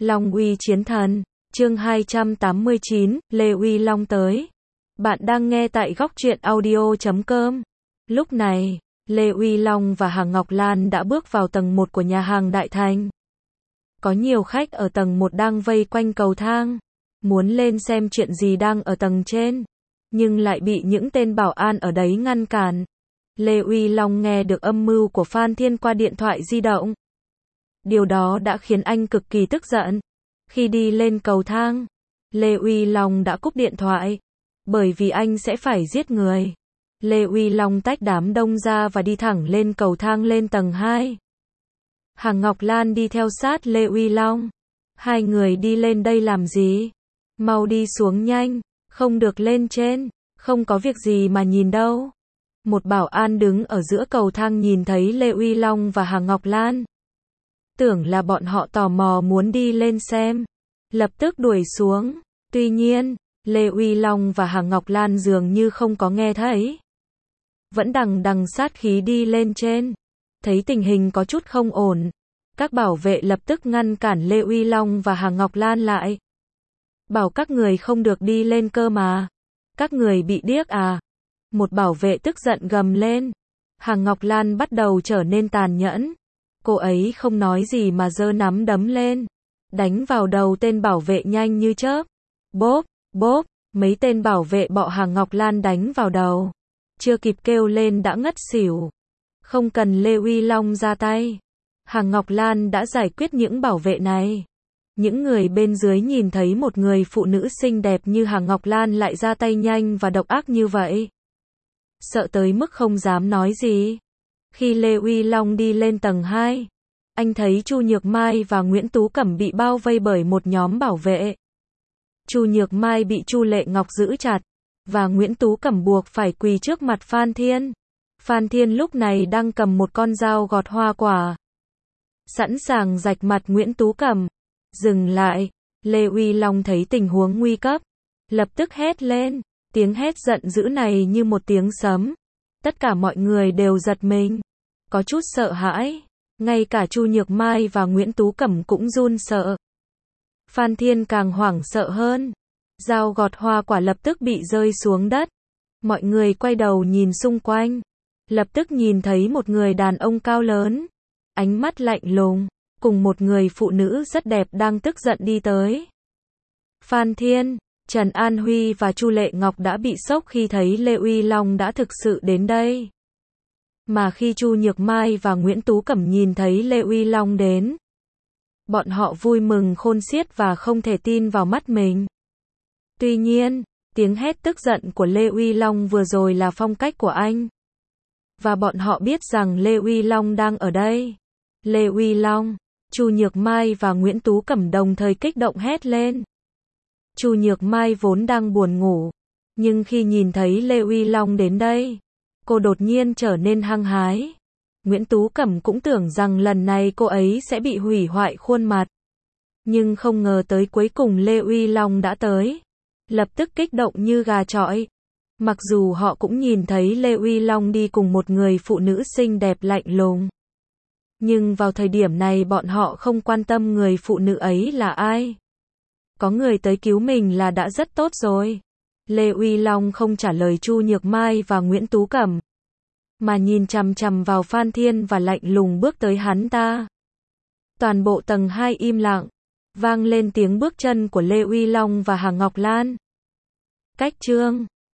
Long uy chiến thần, chương 289, Lê Uy Long tới. Bạn đang nghe tại góc truyện audio.com. Lúc này, Lê Uy Long và Hà Ngọc Lan đã bước vào tầng 1 của nhà hàng Đại Thành. Có nhiều khách ở tầng 1 đang vây quanh cầu thang, muốn lên xem chuyện gì đang ở tầng trên, nhưng lại bị những tên bảo an ở đấy ngăn cản. Lê Uy Long nghe được âm mưu của Phan Thiên qua điện thoại di động. Điều đó đã khiến anh cực kỳ tức giận. Khi đi lên cầu thang, Lê Uy Long đã cúp điện thoại, bởi vì anh sẽ phải giết người. Lê Uy Long tách đám đông ra và đi thẳng lên cầu thang lên tầng 2. Hà Ngọc Lan đi theo sát Lê Uy Long. Hai người đi lên đây làm gì? Mau đi xuống nhanh, không được lên trên, không có việc gì mà nhìn đâu. Một bảo an đứng ở giữa cầu thang nhìn thấy Lê Uy Long và Hà Ngọc Lan. Tưởng là bọn họ tò mò muốn đi lên xem, lập tức đuổi xuống. Tuy nhiên, Lê Uy Long và Hà Ngọc Lan dường như không có nghe thấy. Vẫn đằng đằng sát khí đi lên trên. Thấy tình hình có chút không ổn, các bảo vệ lập tức ngăn cản Lê Uy Long và Hà Ngọc Lan lại. Bảo các người không được đi lên cơ mà. Các người bị điếc à? Một bảo vệ tức giận gầm lên. Hà Ngọc Lan bắt đầu trở nên tàn nhẫn. Cô ấy không nói gì mà giơ nắm đấm lên, đánh vào đầu tên bảo vệ nhanh như chớp. Bốp, bốp, mấy tên bảo vệ bọ Hà Ngọc Lan đánh vào đầu. Chưa kịp kêu lên đã ngất xỉu. Không cần Lê Uy Long ra tay, Hà Ngọc Lan đã giải quyết những bảo vệ này. Những người bên dưới nhìn thấy một người phụ nữ xinh đẹp như Hà Ngọc Lan lại ra tay nhanh và độc ác như vậy, sợ tới mức không dám nói gì. Khi Lê Uy Long đi lên tầng 2, anh thấy Chu Nhược Mai và Nguyễn Tú Cẩm bị bao vây bởi một nhóm bảo vệ. Chu Nhược Mai bị Chu Lệ Ngọc giữ chặt, và Nguyễn Tú Cẩm buộc phải quỳ trước mặt Phan Thiên. Phan Thiên lúc này đang cầm một con dao gọt hoa quả, sẵn sàng rạch mặt Nguyễn Tú Cẩm. Dừng lại, Lê Uy Long thấy tình huống nguy cấp, lập tức hét lên. Tiếng hét giận dữ này như một tiếng sấm. Tất cả mọi người đều giật mình, có chút sợ hãi. Ngay cả Chu Nhược Mai và Nguyễn Tú Cẩm cũng run sợ. Phan Thiên càng hoảng sợ hơn. Dao gọt hoa quả lập tức bị rơi xuống đất. Mọi người quay đầu nhìn xung quanh, lập tức nhìn thấy một người đàn ông cao lớn, ánh mắt lạnh lùng, cùng một người phụ nữ rất đẹp đang tức giận đi tới. Phan Thiên, Trần An Huy và Chu Lệ Ngọc đã bị sốc khi thấy Lê Uy Long đã thực sự đến đây. Mà khi Chu Nhược Mai và Nguyễn Tú Cẩm nhìn thấy Lê Uy Long đến, bọn họ vui mừng khôn xiết và không thể tin vào mắt mình. Tuy nhiên, tiếng hét tức giận của Lê Uy Long vừa rồi là phong cách của anh. Và bọn họ biết rằng Lê Uy Long đang ở đây. Lê Uy Long, Chu Nhược Mai và Nguyễn Tú Cẩm đồng thời kích động hét lên. Chu Nhược Mai vốn đang buồn ngủ, nhưng khi nhìn thấy Lê Uy Long đến đây, cô đột nhiên trở nên hăng hái. Nguyễn Tú Cẩm cũng tưởng rằng lần này cô ấy sẽ bị hủy hoại khuôn mặt, nhưng không ngờ tới cuối cùng Lê Uy Long đã tới, lập tức kích động như gà chọi. Mặc dù họ cũng nhìn thấy Lê Uy Long đi cùng một người phụ nữ xinh đẹp lạnh lùng, nhưng vào thời điểm này bọn họ không quan tâm người phụ nữ ấy là ai. Có người tới cứu mình là đã rất tốt rồi. Lê Uy Long không trả lời Chu Nhược Mai và Nguyễn Tú Cẩm, mà nhìn chằm chằm vào Phan Thiên và lạnh lùng bước tới hắn ta. Toàn bộ tầng 2 im lặng, vang lên tiếng bước chân của Lê Uy Long và Hà Ngọc Lan. Cách chương